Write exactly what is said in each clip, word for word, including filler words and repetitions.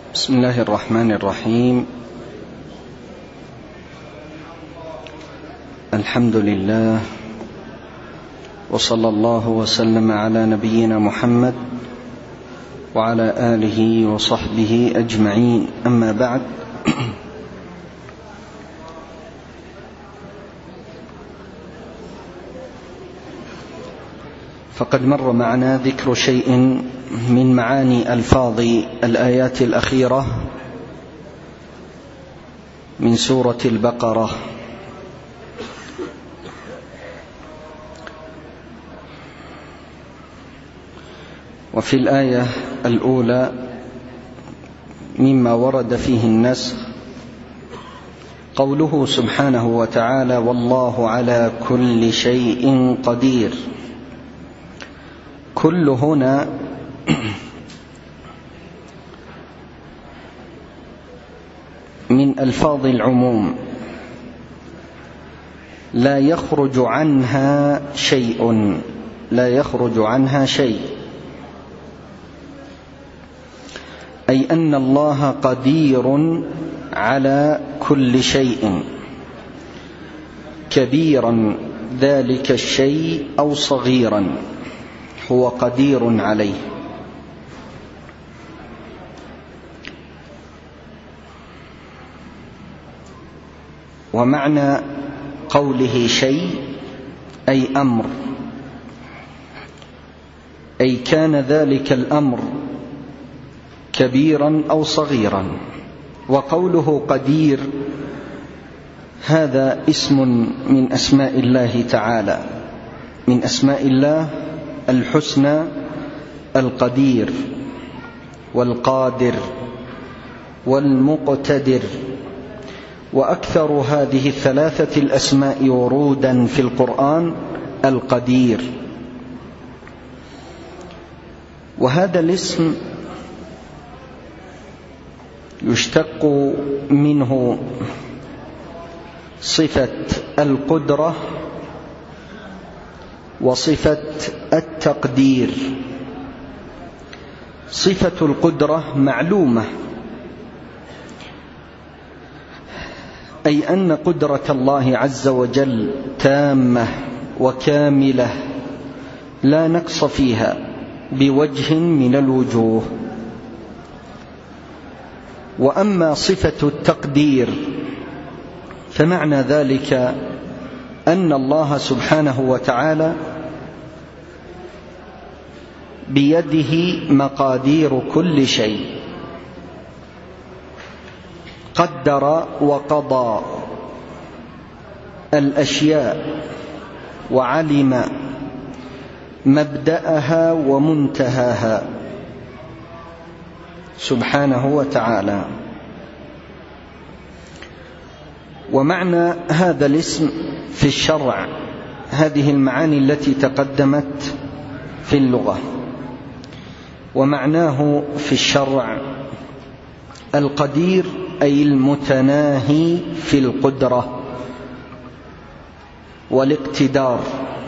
بسم الله الرحمن الرحيم. الحمد لله، وصلى الله وسلم على نبينا محمد وعلى آله وصحبه أجمعين. أما بعد، فقد مر معنا ذكر شيء من معاني ألفاظ الآيات الأخيرة من سورة البقرة، وفي الآية الأولى مما ورد فيه النسخ قوله سبحانه وتعالى: والله على كل شيء قدير. كل هنا من ألفاظ العموم لا يخرج عنها شيء، لا يخرج عنها شيء، أي أن الله قدير على كل شيء، كبيرا ذلك الشيء أو صغيرا هو قدير عليه. ومعنى قوله شيء أي أمر، أي كان ذلك الأمر كبيرا أو صغيرا. وقوله قدير هذا اسم من أسماء الله تعالى، من أسماء الله الحسنى: القدير والقادر والمقتدر. وأكثر هذه الثلاثة الأسماء ورودا في القرآن القدير. وهذا الاسم يشتق منه صفة القدرة وصفة التقدير. صفة القدرة معلومة، أي أن قدرة الله عز وجل تامة وكاملة لا نقص فيها بوجه من الوجوه. وأما صفة التقدير فمعنى ذلك أن الله سبحانه وتعالى بيده مقادير كل شيء، قدر وقضى الأشياء وعلم مبدأها ومنتهاها سبحانه وتعالى. ومعنى هذا الاسم في الشرع هذه المعاني التي تقدمت في اللغة. ومعناه في الشرع القدير أي المتناهي في القدرة والاقتدار،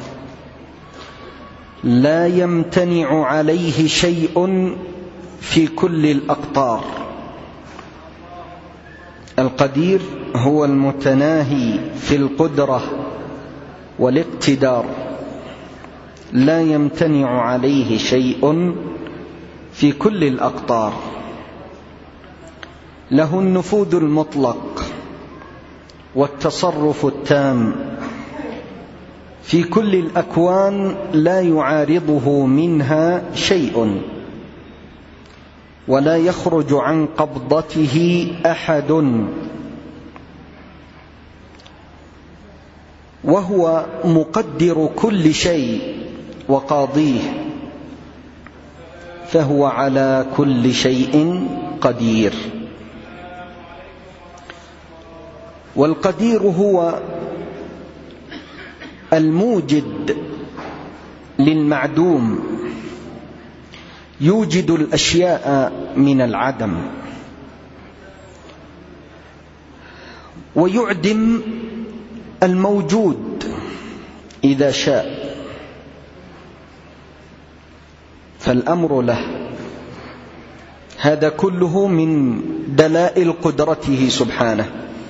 لا يمتنع عليه شيء في كل الأقطار. القدير هو المتناهي في القدرة والاقتدار، لا يمتنع عليه شيء في كل الأقطار. له النفوذ المطلق والتصرف التام في كل الأكوان، لا يعارضه منها شيء، ولا يخرج عن قبضته أحد. وهو مقدر كل شيء وقاضيه، فهو على كل شيء قدير. والقدير هو الموجد للمعدوم، يوجد الأشياء من العدم ويعدم الموجود إذا شاء، فالأمر له. هذا كله من دلائل قدرته سبحانه.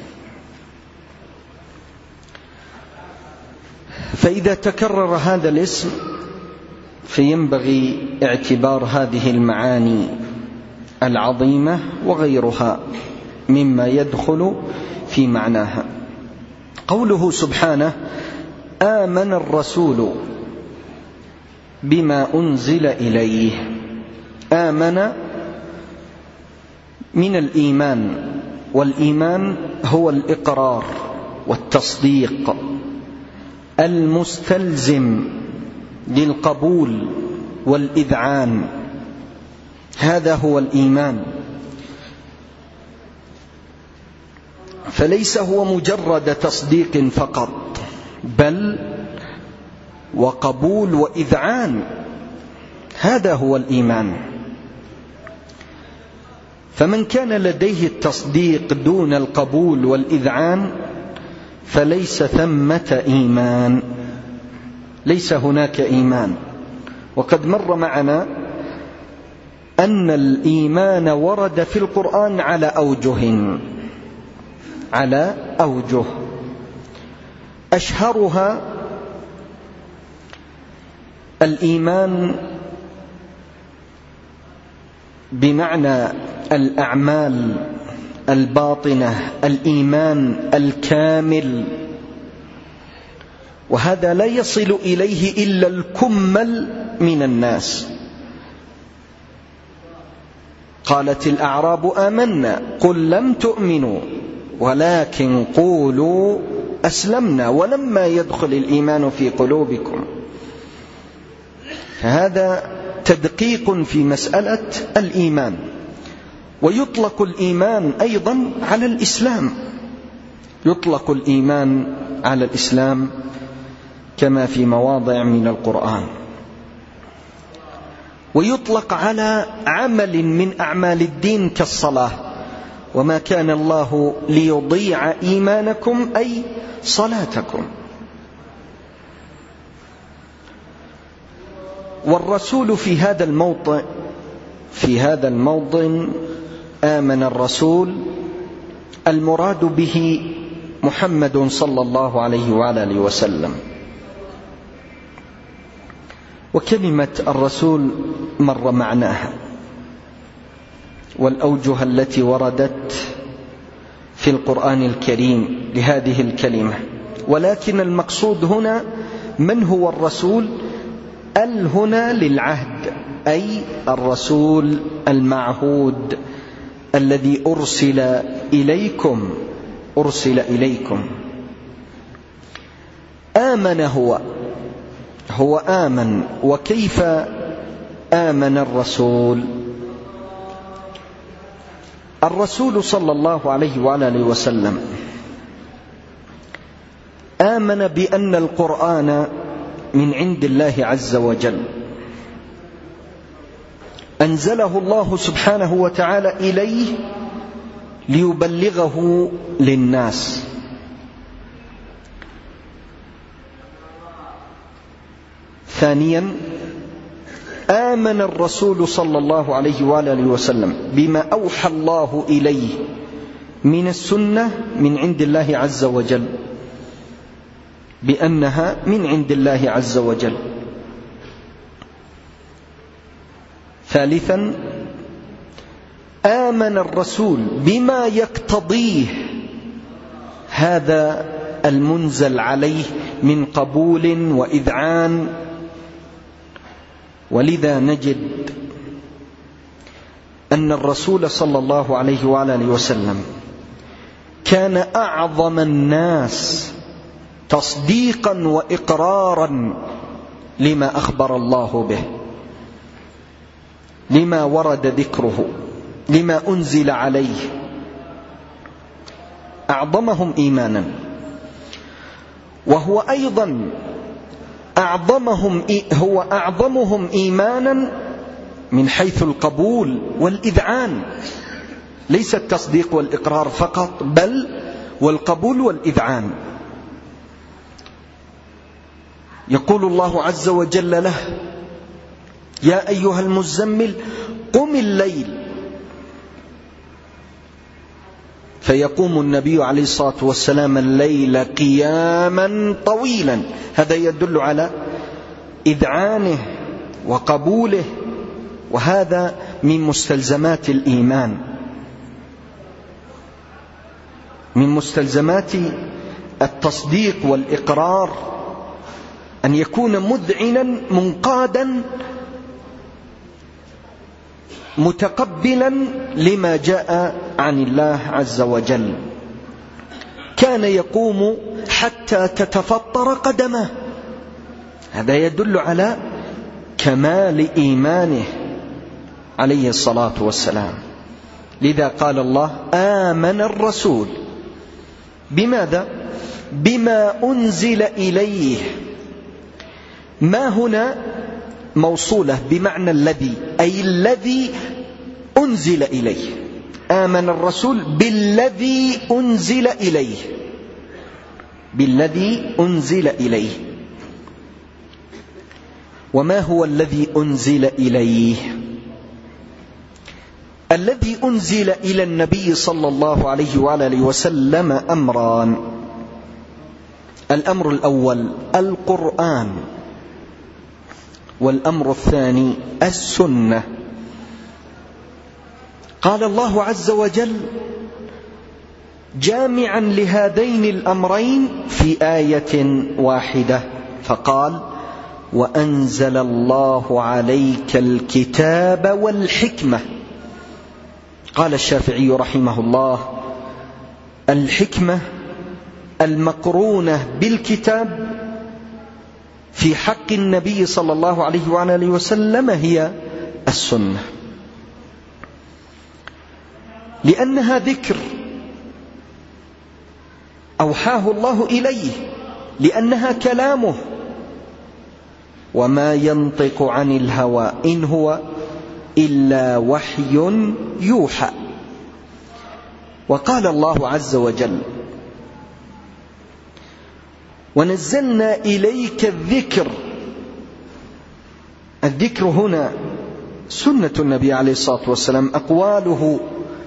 فإذا تكرر هذا الاسم فينبغي اعتبار هذه المعاني العظيمة وغيرها مما يدخل في معناها. قوله سبحانه: آمن الرسول بما أنزل إليه. آمن من الإيمان، والإيمان هو الإقرار والتصديق المستلزم للقبول والإذعان، هذا هو الإيمان. فليس هو مجرد تصديق فقط، بل وقبول وإذعان، هذا هو الإيمان. فمن كان لديه التصديق دون القبول والإذعان فليس ثمة إيمان، ليس هناك إيمان. وقد مر معنا أن الإيمان ورد في القرآن على أوجه على أوجه أشهرها الإيمان بمعنى الأعمال الباطنة، الإيمان الكامل، وهذا لا يصل إليه إلا الكمل من الناس. قالت الأعراب آمنا قل لم تؤمنوا ولكن قولوا أسلمنا ولما يدخل الإيمان في قلوبكم. فهذا تدقيق في مسألة الإيمان. ويطلق الإيمان أيضا على الإسلام، يطلق الإيمان على الإسلام كما في مواضع من القرآن، ويطلق على عمل من أعمال الدين كالصلاة: وما كان الله ليضيع إيمانكم أي صلاتكم. والرسول في هذا الموضع في هذا الموضع آمن الرسول، المراد به محمد صلى الله عليه وعلى آله وسلم. وكلمة الرسول مر معناها والأوجه التي وردت في القرآن الكريم لهذه الكلمة، ولكن المقصود هنا من هو الرسول. ال هنا للعهد، أي الرسول المعهود الذي أرسل إليكم أرسل إليكم. آمن هو هو آمن. وكيف آمن الرسول؟ الرسول صلى الله عليه وعلى آله وسلم آمن بأن القرآن من عند الله عز وجل، أنزله الله سبحانه وتعالى إليه ليبلغه للناس. ثانيا، آمن الرسول صلى الله عليه وآله وسلم بما أوحى الله إليه من السنة من عند الله عز وجل، بأنها من عند الله عز وجل. ثالثا، آمن الرسول بما يقتضيه هذا المنزل عليه من قبول وإذعان. ولذا نجد أن الرسول صلى الله عليه وعلى آله وسلم كان أعظم الناس تصديقا وإقرارا لما أخبر الله به، لما ورد ذكره، لما أنزل عليه، أعظمهم إيمانا. وهو أيضا أعظمهم هو أعظمهم إيمانا من حيث القبول والإذعان، ليس التصديق والإقرار فقط، بل والقبول والإذعان. يقول الله عز وجل له: يا أيها المزمل قم الليل فيقوم النبي عليه الصلاة والسلام الليل قياما طويلا، هذا يدل على إذعانه وقبوله، وهذا من مستلزمات الإيمان، من مستلزمات التصديق والإقرار، أن يكون مذعنا منقادا متقبلا لما جاء عن الله عز وجل. كان يقوم حتى تتفطر قدمه، هذا يدل على كمال إيمانه عليه الصلاة والسلام. لذا قال الله: آمن الرسول. بماذا؟ بما أنزل إليه. ما هنا موصولة بمعنى الذي، أي الذي أنزل إليه. آمن الرسول بالذي أنزل إليه، بالذي أنزل إليه. وما هو الذي أنزل إليه؟ الذي أنزل إلى النبي صلى الله عليه وآله وسلم أمران. الأمر الأول القرآن، والأمر الثاني السنة. قال الله عز وجل جامعا لهذين الأمرين في آية واحدة، فقال: وأنزل الله عليك الكتاب والحكمة. قال الشافعي رحمه الله: الحكمة المقرونة بالكتاب في حق النبي صلى الله عليه وآله وسلم هي السنة، لأنها ذكر أوحاه الله إليه، لأنها كلامه، وما ينطق عن الهوى إن هو إلا وحي يوحى. وقال الله عز وجل: ونزلنا إليك الذكر. الذكر هنا سنة النبي عليه الصلاة والسلام، أقواله،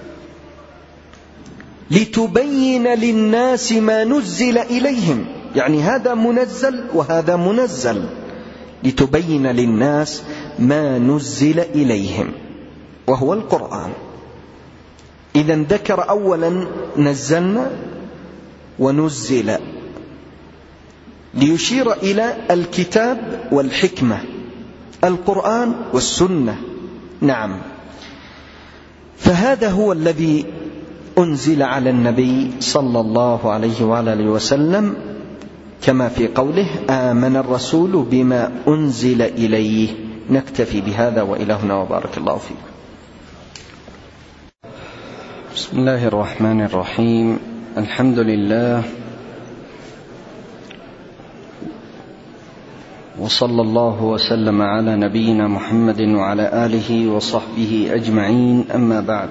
لتبين للناس ما نزل إليهم، يعني هذا منزل وهذا منزل، لتبين للناس ما نزل إليهم، وهو القرآن. إذن ذكر أولا نزلنا ونزل، ليشير إلى الكتاب والحكمة، القرآن والسنة. نعم، فهذا هو الذي أنزل على النبي صلى الله عليه وآله وسلم، كما في قوله: آمن الرسول بما أنزل إليه. نكتفي بهذا، وإلهنا وبارك الله فيك. بسم الله الرحمن الرحيم. الحمد لله، وصلى الله وسلم على نبينا محمد وعلى آله وصحبه أجمعين. أما بعد،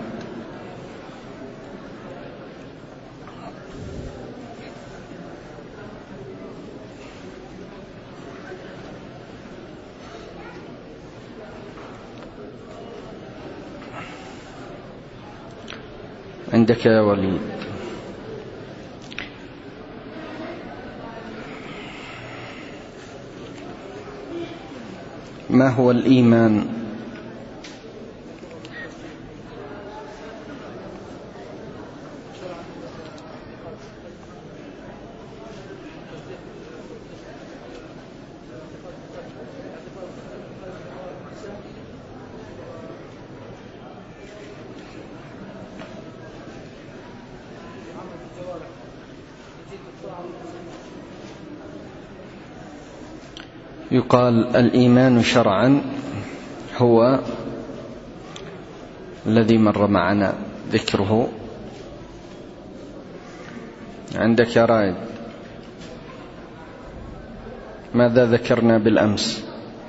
عندك يا وليد. ما هو الإيمان؟ يقال الإيمان شرعا هو الذي مر معنا ذكره. عندك يا رائد؟ ماذا ذكرنا بالأمس؟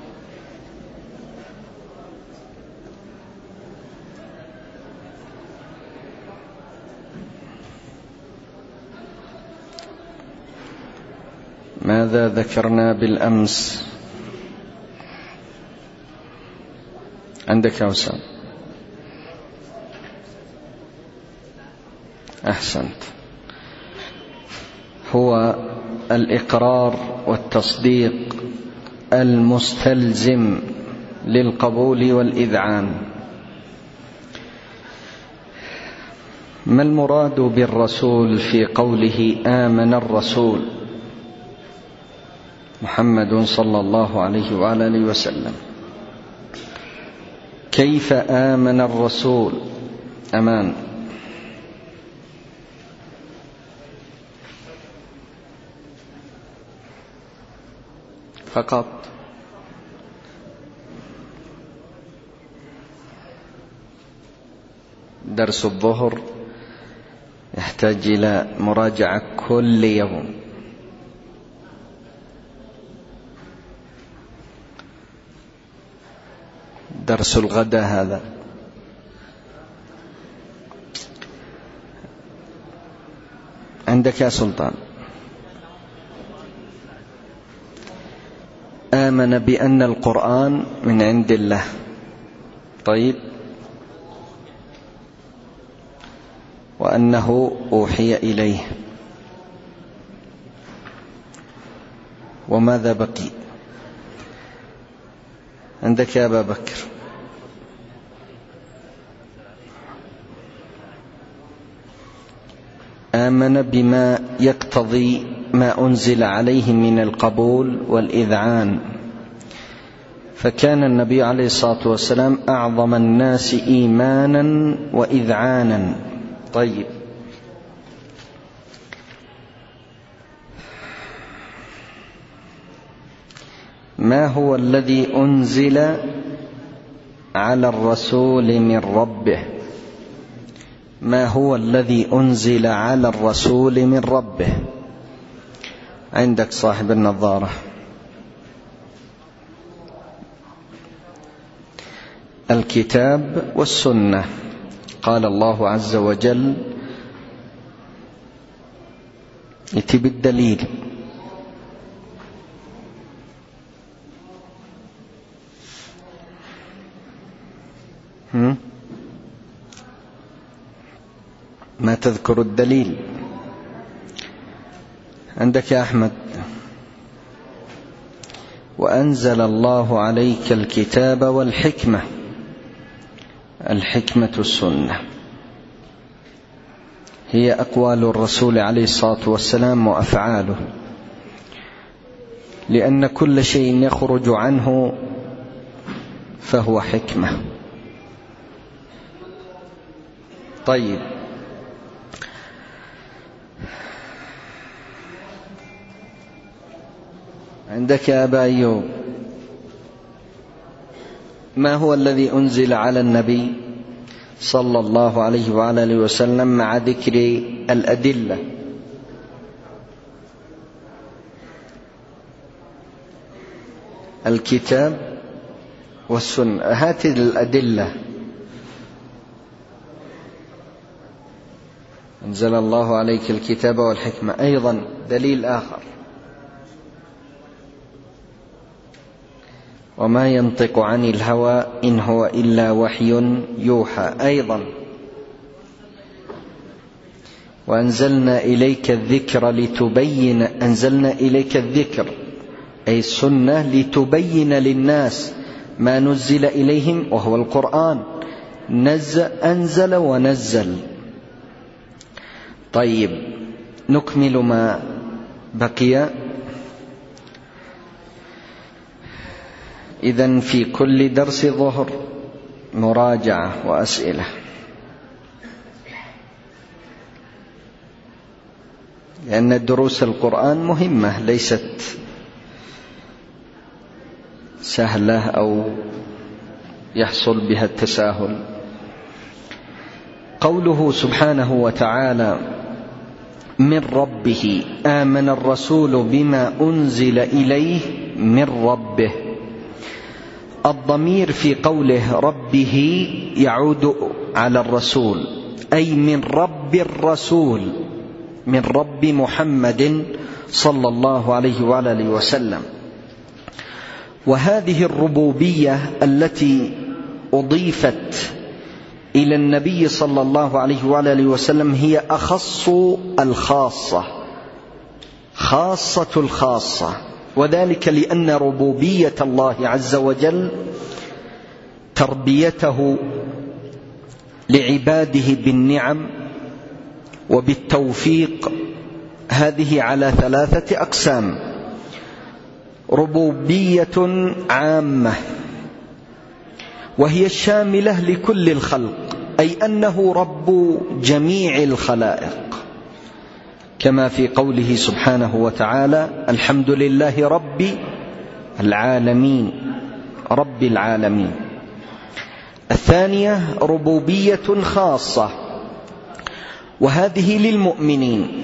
ماذا ذكرنا بالأمس؟ عندك يا وسام؟ أحسنت. هو الإقرار والتصديق المستلزم للقبول والإذعان. ما المراد بالرسول في قوله آمن الرسول محمد صلى الله عليه وعلى آله وسلم؟ كيف آمن الرسول؟ أمان. فقط درس الظهر يحتاج إلى مراجعة كل يوم. درس الغداء هذا عندك يا سلطان. آمن بأن القرآن من عند الله. طيب، وأنه أوحي إليه. وماذا بقي عندك يا أبا بكر؟ آمن بما يقتضي ما أنزل عليه من القبول والإذعان، فكان النبي عليه الصلاة والسلام أعظم الناس إيمانا وإذعانا. طيب، ما هو الذي أنزل على الرسول من ربه؟ ما هو الذي أنزل على الرسول من ربه؟ عندك صاحب النظارة. الكتاب والسنة. قال الله عز وجل: ائت بالدليل. هم؟ ما تذكر الدليل؟ عندك يا أحمد. وأنزل الله عليك الكتاب والحكمة. الحكمة السنة، هي أقوال الرسول عليه الصلاة والسلام وأفعاله، لأن كل شيء يخرج عنه فهو حكمة. طيب، عندك يا أبا أيوب. ما هو الذي أنزل على النبي صلى الله عليه وعلى آله وسلم مع ذكر الأدلة؟ الكتاب والسنة. هذه الأدلة. أنزل الله عليك الكتاب والحكمة، أيضا دليل آخر: وما ينطق عن الهوى إن هو إلا وحي يوحى، أيضا. وأنزلنا إليك الذكر لتبين. أنزلنا إليك الذكر أي السنة لتبين للناس ما نزل إليهم، وهو القرآن. نزل أنزل ونزل. طيب، نكمل ما بقي. إذن في كل درس ظهر مراجعة وأسئلة، لأن دروس القرآن مهمة، ليست سهلة أو يحصل بها التساهل. قوله سبحانه وتعالى: من ربه آمن الرسول بما أنزل إليه من ربه. الضمير في قوله ربه يعود على الرسول، أي من رب الرسول، من رب محمد صلى الله عليه وعلى آله وسلم. وهذه الربوبية التي أضيفت إلى النبي صلى الله عليه وآله وسلم هي أخص الخاصة، خاصة الخاصة، وذلك لأن ربوبية الله عز وجل تربيته لعباده بالنعم وبالتوفيق هذه على ثلاثة أقسام: ربوبية عامة وهي الشاملة لكل الخلق، أي أنه رب جميع الخلائق، كما في قوله سبحانه وتعالى: الحمد لله رب العالمين، رب العالمين. الثانية ربوبية خاصة، وهذه للمؤمنين،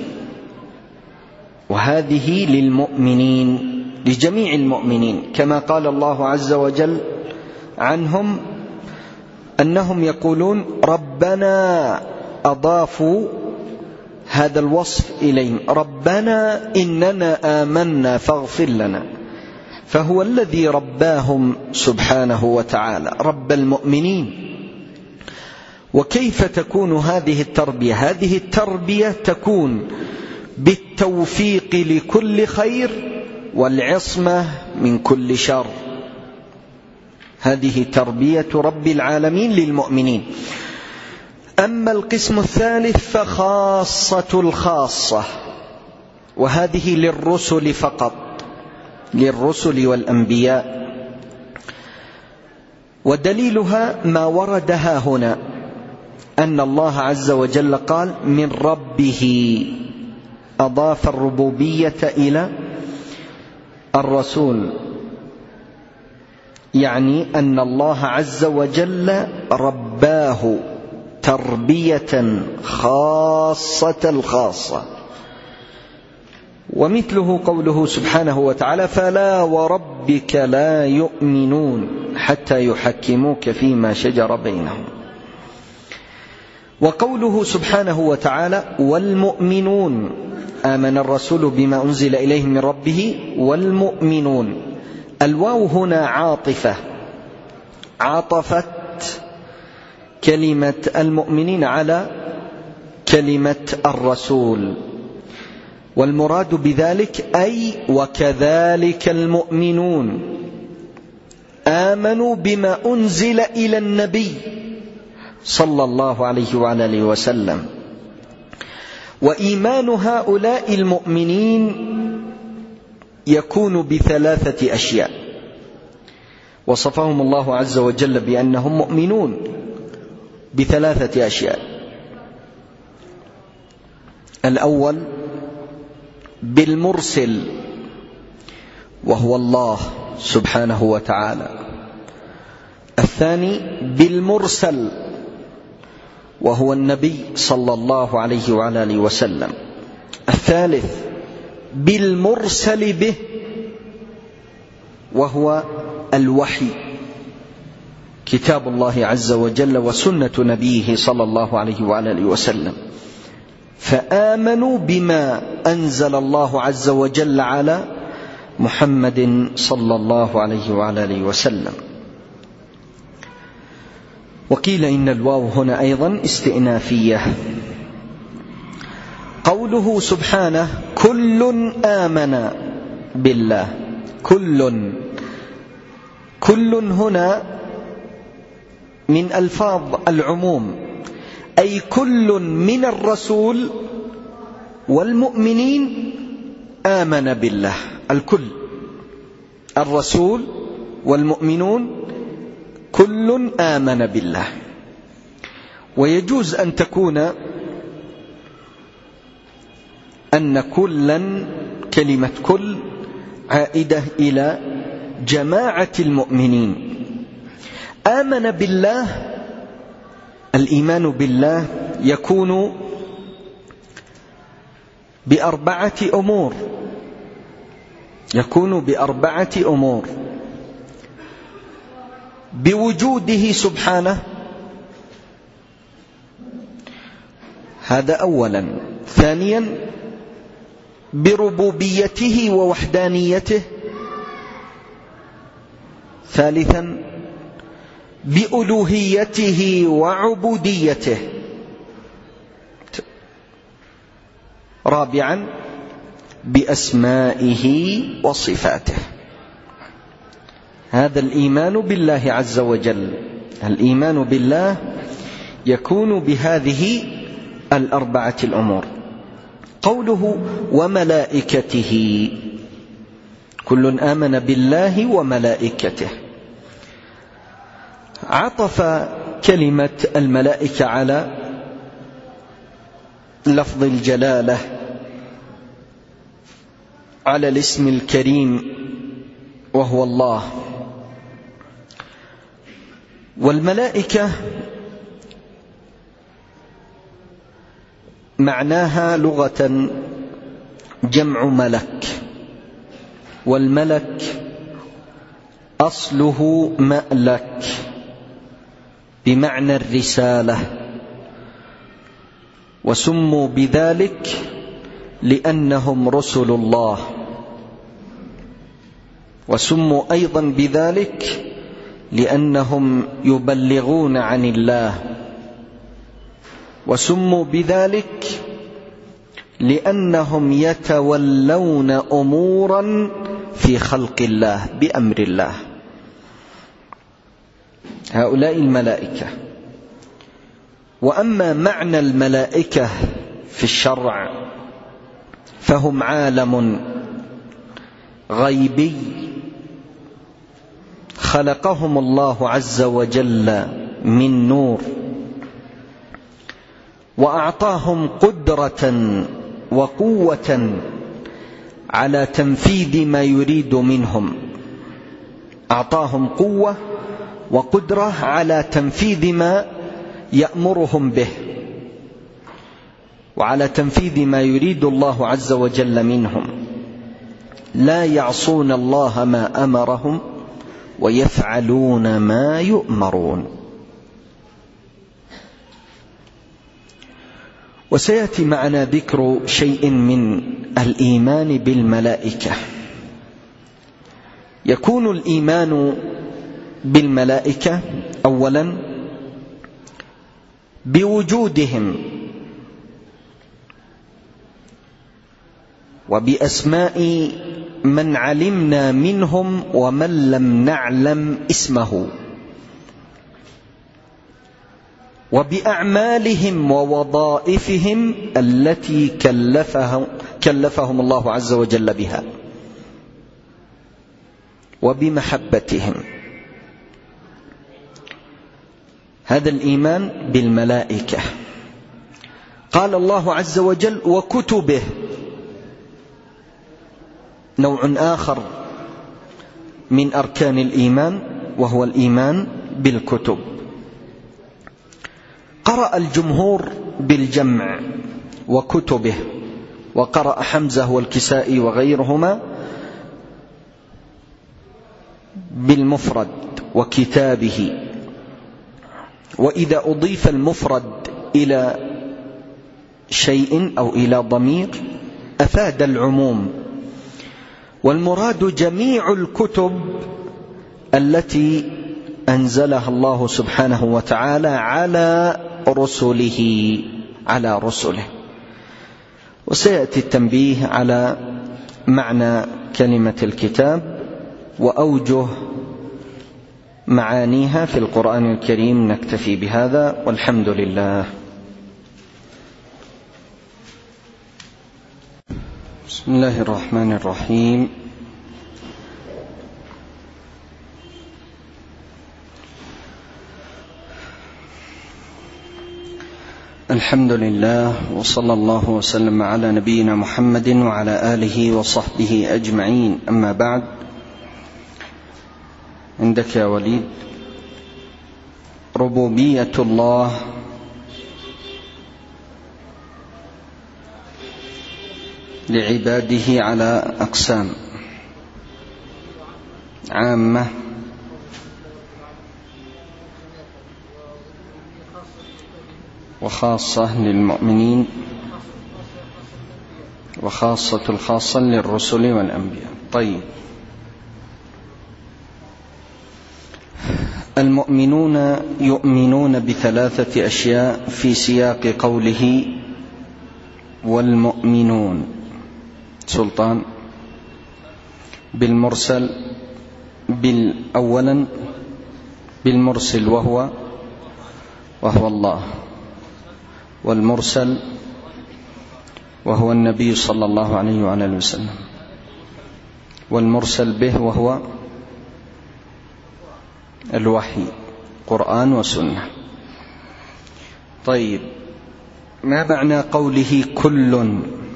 وهذه للمؤمنين لجميع المؤمنين، كما قال الله عز وجل عنهم أنهم يقولون ربنا، أضافوا هذا الوصف إليهم: ربنا إننا آمنا فاغفر لنا. فهو الذي رباهم سبحانه وتعالى، رب المؤمنين. وكيف تكون هذه التربية؟ هذه التربية تكون بالتوفيق لكل خير والعصمة من كل شر. هذه تربية رب العالمين للمؤمنين. أما القسم الثالث فخاصة الخاصة، وهذه للرسل فقط، للرسل والأنبياء. ودليلها ما ورد ها هنا، أن الله عز وجل قال من ربه، أضاف الربوبية إلى الرسول، يعني أن الله عز وجل رباه تربية خاصة الخاصة. ومثله قوله سبحانه وتعالى: فلا وربك لا يؤمنون حتى يحكموك فيما شجر بينهم. وقوله سبحانه وتعالى: والمؤمنون، آمن الرسول بما أنزل إليه من ربه والمؤمنون. الواو هنا عاطفة، عاطفت كلمة المؤمنين على كلمة الرسول، والمراد بذلك أي وكذلك المؤمنون آمنوا بما أنزل إلى النبي صلى الله عليه وآله وسلم. وإيمان هؤلاء المؤمنين يكون بثلاثة أشياء، وصفهم الله عز وجل بأنهم مؤمنون بثلاثة أشياء. الأول بالمرسل وهو الله سبحانه وتعالى. الثاني بالمرسل وهو النبي صلى الله عليه وعلى آله وسلم. الثالث بالمرسل به وهو الوحي، كتاب الله عز وجل وسنة نبيه صلى الله عليه وعلى آله وسلم. فآمنوا بما أنزل الله عز وجل على محمد صلى الله عليه وعلى آله وسلم. وقيل إن الواو هنا أيضا استئنافية. قوله سبحانه: كل آمن بالله. كل كل هنا من ألفاظ العموم، أي كل من الرسول والمؤمنين آمن بالله. الكل، الرسول والمؤمنون كل آمن بالله. ويجوز أن تكون أن كلا، كلمة كل عائدة إلى جماعة المؤمنين. آمن بالله، الإيمان بالله يكون بأربعة أمور، يكون بأربعة أمور: بوجوده سبحانه، هذا أولا. ثانيا بربوبيته ووحدانيته. ثالثا بألوهيته وعبوديته. رابعا بأسمائه وصفاته. هذا الإيمان بالله عز وجل. الإيمان بالله يكون بهذه الأربعة الأمور. قوله وملائكته، كل آمن بالله وملائكته، عطف كلمة الملائكة على لفظ الجلالة، على الاسم الكريم وهو الله. والملائكة معناها لغة جمع ملك، والملك أصله مألك بمعنى الرسالة، وسموا بذلك لأنهم رسل الله، وسموا أيضا بذلك لأنهم يبلغون عن الله، وسموا بذلك لأنهم يتولون أمورا في خلق الله بأمر الله. هؤلاء الملائكة. وأما معنى الملائكة في الشرع فهم عالم غيبي خلقهم الله عز وجل من نور، وأعطاهم قدرة وقوة على تنفيذ ما يريد منهم. أعطاهم قوة وقدرة على تنفيذ ما يأمرهم به، وعلى تنفيذ ما يريد الله عز وجل منهم. لا يعصون الله ما أمرهم ويفعلون ما يؤمرون. وسيأتي معنا ذكر شيء من الإيمان بالملائكة. يكون الإيمان بالملائكة أولا بوجودهم وبأسماء من علمنا منهم ومن لم نعلم اسمه، وبأعمالهم ووظائفهم التي كلفهم, كلفهم الله عز وجل بها، وبمحبتهم. هذا الإيمان بالملائكة. قال الله عز وجل وكتبه، نوع آخر من أركان الإيمان وهو الإيمان بالكتب. قرأ الجمهور بالجمع وكتبه، وقرأ حمزة والكسائي وغيرهما بالمفرد وكتابه. وإذا أضيف المفرد إلى شيء أو إلى ضمير أفاد العموم، والمراد جميع الكتب التي أنزلها الله سبحانه وتعالى على رسله على رسله. وسيأتي التنبيه على معنى كلمة الكتاب وأوجه معانيها في القرآن الكريم. نكتفي بهذا والحمد لله. بسم الله الرحمن الرحيم. الحمد لله، وصلى الله وسلم على نبينا محمد وعلى آله وصحبه أجمعين. أما بعد، عندك يا وليد ربوبية الله لعباده على أقسام: عامة، وخاصة للمؤمنين، وخاصة الخاصة للرسل والأنبياء. طيب، المؤمنون يؤمنون بثلاثة أشياء في سياق قوله والمؤمنون. سلطان بالمرسل بالأولا بالمرسل وهو وهو الله، والمرسل وهو النبي صلى الله عليه وعلى آله وسلم، والمرسل به وهو الوحي قرآن وسنة. طيب، ما معنى قوله كل؟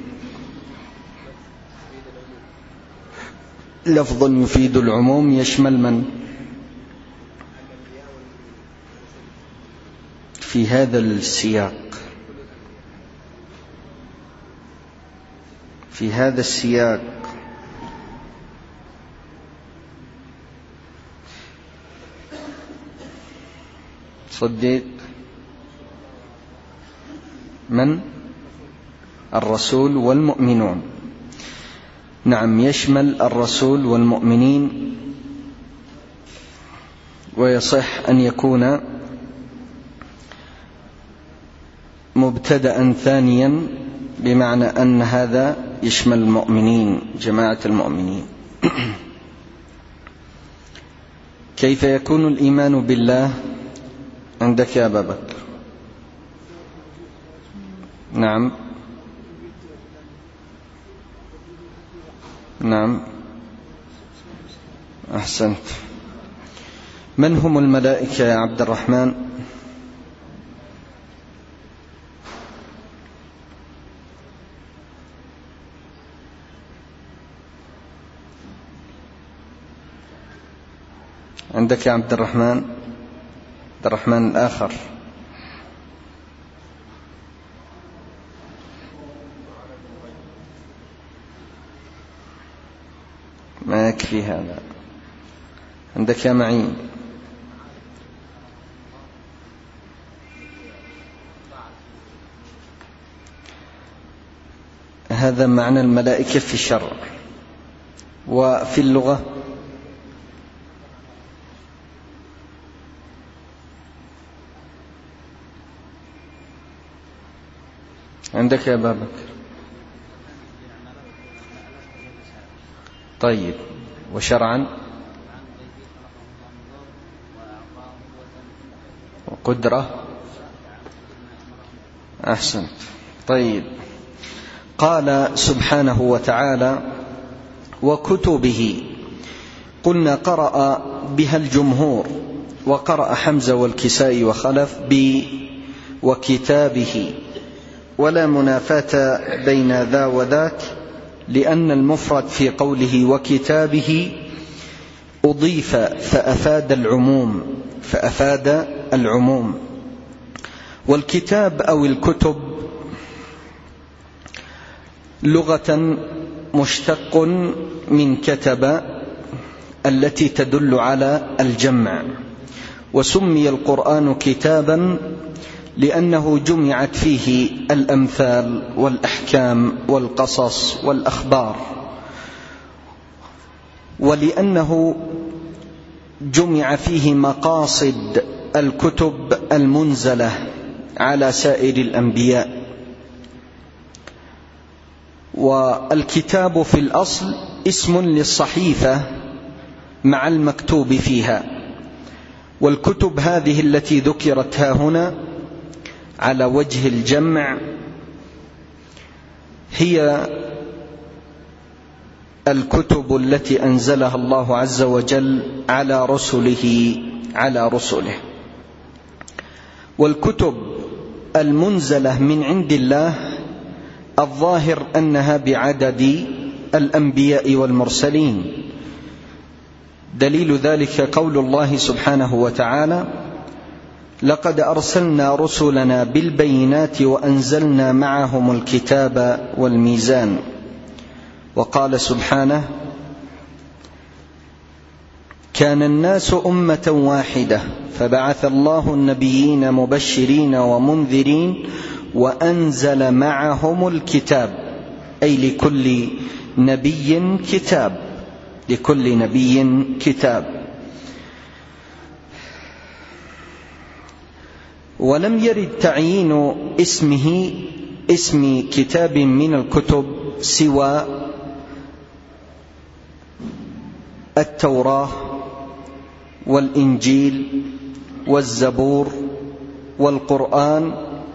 لفظ يفيد العموم يشمل من؟ في هذا السياق في هذا السياق صديق من؟ الرسول والمؤمنون. نعم، يشمل الرسول والمؤمنين، ويصح أن يكون مبتدأ ثانيا بمعنى أن هذا يشمل المؤمنين، جماعة المؤمنين. كيف يكون الإيمان بالله عندك يا أبا بكر؟ نعم نعم أحسنت. من هم الملائكة يا عبد الرحمن؟ عندك يا عبد الرحمن؟ عبد الرحمن الآخر. ما يكفي هذا. عندك يا معين؟ هذا معنى الملائكة في الشرع. وفي اللغة عندك يا أبا بكر؟ طيب، وشرعا؟ وقدرة؟ أحسنت. طيب، قال سبحانه وتعالى وكتبه، قلنا قرأ بها الجمهور، وقرأ حمزة والكسائي وخلف ب وكتابه، ولا منافاة بين ذا وذاك، لأن المفرد في قوله وكتابه أضيف فأفاد العموم فأفاد العموم. والكتاب أو الكتب لغة مشتق من كتب التي تدل على الجمع، وسمي القرآن كتابا لأنه جمعت فيه الأمثال والأحكام والقصص والأخبار، ولأنه جمع فيه مقاصد الكتب المنزلة على سائر الأنبياء. والكتاب في الأصل اسم للصحيفة مع المكتوب فيها، والكتب هذه التي ذكرت ها هنا على وجه الجمع هي الكتب التي أنزلها الله عز وجل على رسله على رسله. والكتب المنزلة من عند الله الظاهر أنها بعدد الأنبياء والمرسلين. دليل ذلك قول الله سبحانه وتعالى لقد أرسلنا رسلنا بالبينات وأنزلنا معهم الكتاب والميزان. وقال سبحانه كان الناس أمة واحدة فبعث الله النبيين مبشرين ومنذرين وأنزل معهم الكتاب، أي لكل نبي كتاب لكل نبي كتاب. ولم يرد تعيين اسمه اسم كتاب من الكتب سوى التوراة والإنجيل والزبور والقرآن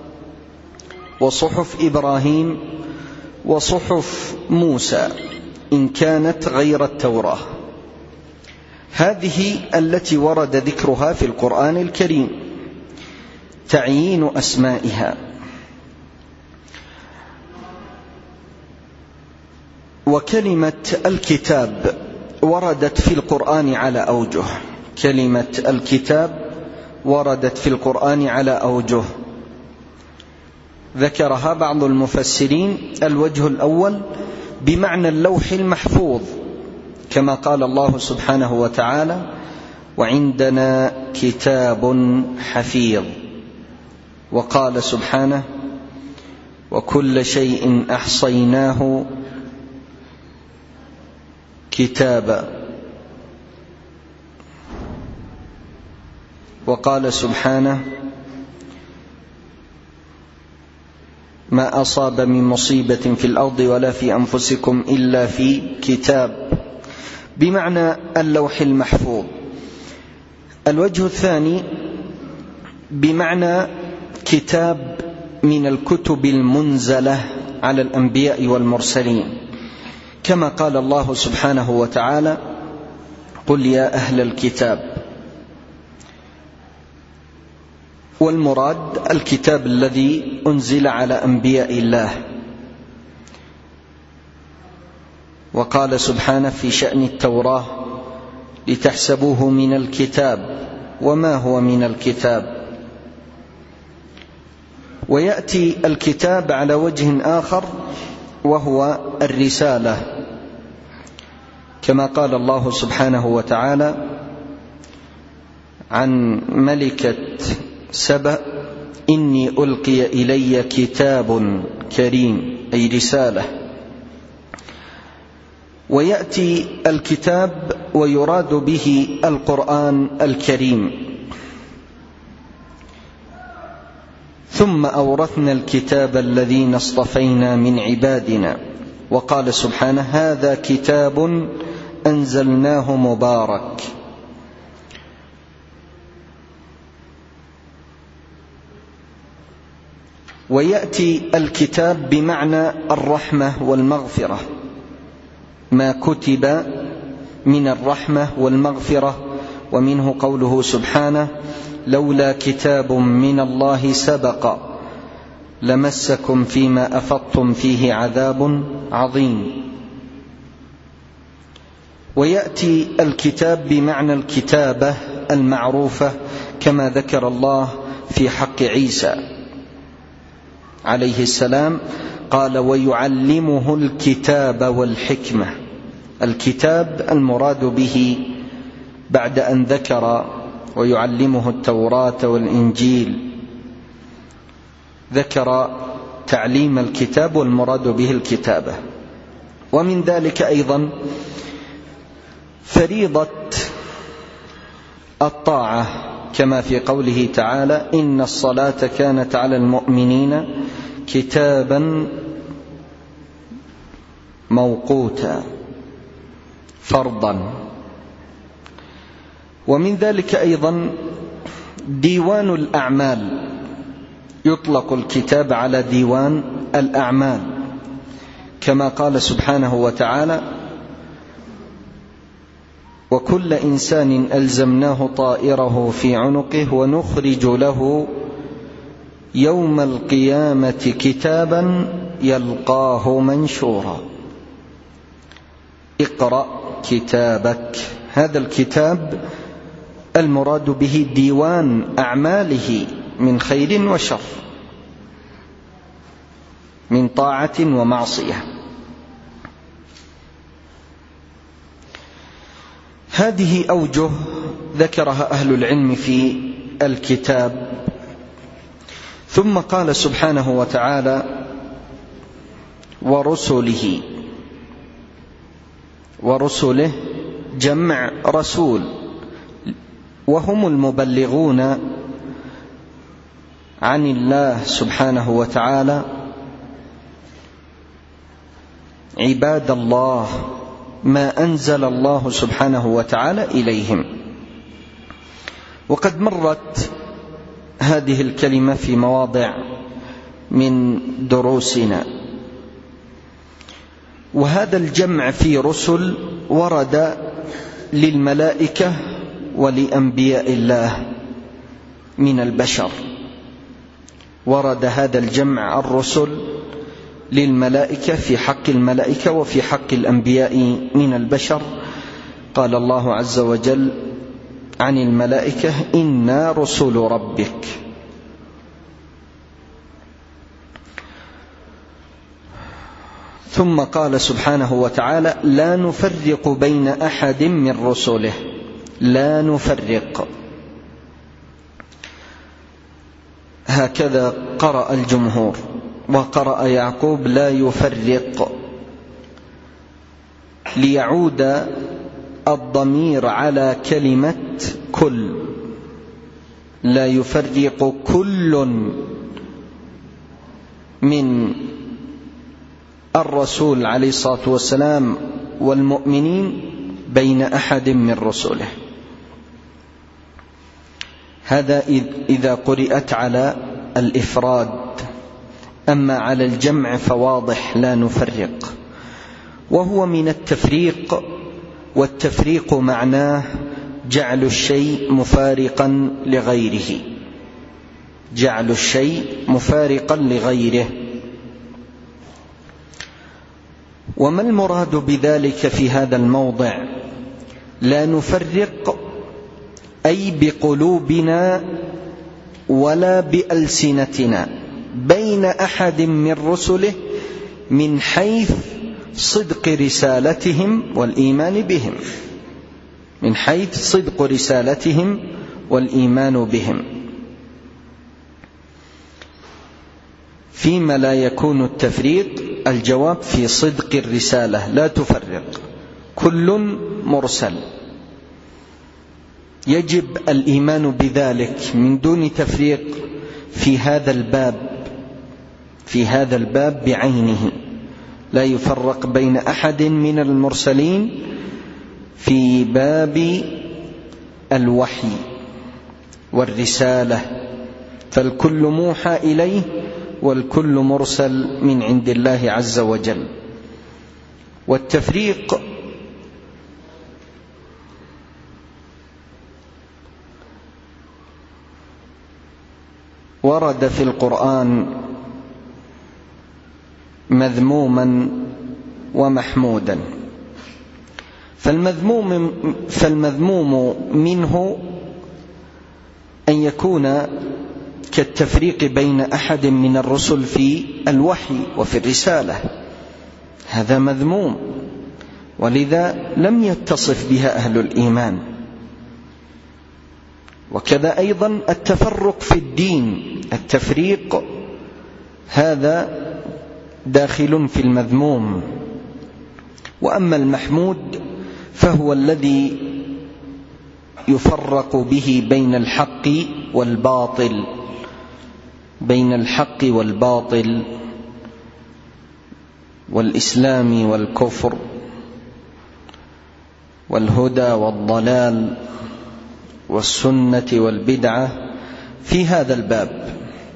وصحف إبراهيم وصحف موسى إن كانت غير التوراة. هذه التي ورد ذكرها في القرآن الكريم، تعيين أسمائها. وكلمة الكتاب وردت في القرآن على أوجه، كلمة الكتاب وردت في القرآن على أوجه ذكرها بعض المفسرين. الوجه الأول بمعنى اللوح المحفوظ، كما قال الله سبحانه وتعالى: وعندنا كتاب حفيظ. وقال سبحانه: وكل شيء أحصيناه كتابا. وقال سبحانه: ما أصاب من مصيبة في الأرض ولا في أنفسكم إلا في كتاب، بمعنى اللوح المحفوظ. الوجه الثاني بمعنى كتاب من الكتب المنزلة على الأنبياء والمرسلين، كما قال الله سبحانه وتعالى: قل يا أهل الكتاب. والمراد الكتاب الذي أنزل على أنبياء الله. وقال سبحانه في شأن التوراة: لتحسبوه من الكتاب وما هو من الكتاب. ويأتي الكتاب على وجه آخر وهو الرسالة، كما قال الله سبحانه وتعالى عن ملكة سبأ: إني ألقي إلي كتاب كريم، أي رسالة. ويأتي الكتاب ويراد به القرآن الكريم. ثم أورثنا الكتاب الذين اصطفينا من عبادنا. وقال سبحانه: هذا كتاب أنزلناه مبارك. ويأتي الكتاب بمعنى الرحمة والمغفرة، ما كتب من الرحمة والمغفرة. ومنه قوله سبحانه: لولا كتاب من الله سبق لمسكم فيما أفضتم فيه عذاب عظيم. ويأتي الكتاب بمعنى الكتابة المعروفة، كما ذكر الله في حق عيسى عليه السلام، قال: ويعلمه الكتاب والحكمة. الكتاب المراد به بعد أن ذكر ويعلمه التوراة والإنجيل، ذكر تعليم الكتاب والمراد به الكتابة. ومن ذلك أيضا فريضة الطاعة، كما في قوله تعالى: إن الصلاة كانت على المؤمنين كتابا موقوتا، فرضا. ومن ذلك أيضا ديوان الأعمال، يطلق الكتاب على ديوان الأعمال، كما قال سبحانه وتعالى: وكل إنسان ألزمناه طائره في عنقه ونخرج له يوم القيامة كتابا يلقاه منشورا. اقرأ كتابك. هذا الكتاب المراد به ديوان أعماله من خير وشر، من طاعة ومعصية. هذه أوجه ذكرها أهل العلم في الكتاب. ثم قال سبحانه وتعالى: ورسله. ورسله جمع رسول، وهم المبلغون عن الله سبحانه وتعالى عباد الله ما أنزل الله سبحانه وتعالى إليهم. وقد مرت هذه الكلمة في مواضع من دروسنا. وهذا الجمع في رسل ورد للملائكة ولأنبياء الله من البشر. ورد هذا الجمع الرسل للملائكة في حق الملائكة وفي حق الأنبياء من البشر. قال الله عز وجل عن الملائكة إنا رسل ربك. ثم قال سبحانه وتعالى لا نفرق بين أحد من رسله. لا نفرق، هكذا قرأ الجمهور، وقرأ يعقوب لا يفرق، ليعود الضمير على كلمة كل. لا يفرق كل من الرسول عليه الصلاة والسلام والمؤمنين بين أحد من رسله. هذا إذا قرأت على الإفراد. أما على الجمع فواضح لا نفرق، وهو من التفريق، والتفريق معناه جعل الشيء مفارقا لغيره. جعل الشيء مفارقا لغيره. وما المراد بذلك في هذا الموضع؟ لا نفرق أي بقلوبنا ولا بألسنتنا بين أحد من رسله من حيث صدق رسالتهم والإيمان بهم. من حيث صدق رسالتهم والإيمان بهم. فيما لا يكون التفريق الجواب في صدق الرسالة. لا تفرق، كل مرسل، يجب الإيمان بذلك من دون تفريق في هذا الباب. في هذا الباب بعينه لا يفرق بين أحد من المرسلين في باب الوحي والرسالة، فالكل موحى إليه والكل مرسل من عند الله عز وجل. والتفريق ورد في القرآن مذموما ومحمودا. فالمذموم, فالمذموم منه أن يكون كالتفريق بين أحد من الرسل في الوحي وفي الرسالة. هذا مذموم، ولذا لم يتصف بها أهل الإيمان. وكذا أيضا التفرق في الدين، التفريق هذا داخل في المذموم. وأما المحمود فهو الذي يفرق به بين الحق والباطل، بين الحق والباطل، والإسلام والكفر، والهدى والضلال، والسنة والبدعة. في هذا الباب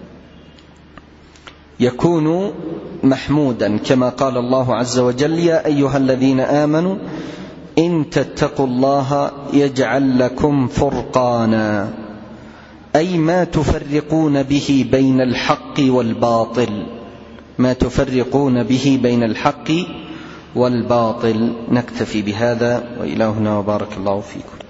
يكون محمودا، كما قال الله عز وجل يا أيها الذين آمنوا إن تتقوا الله يجعل لكم فرقانا، أي ما تفرقون به بين الحق والباطل. ما تفرقون به بين الحق والباطل. نكتفي بهذا، وإلى هنا، وبارك الله فيكم.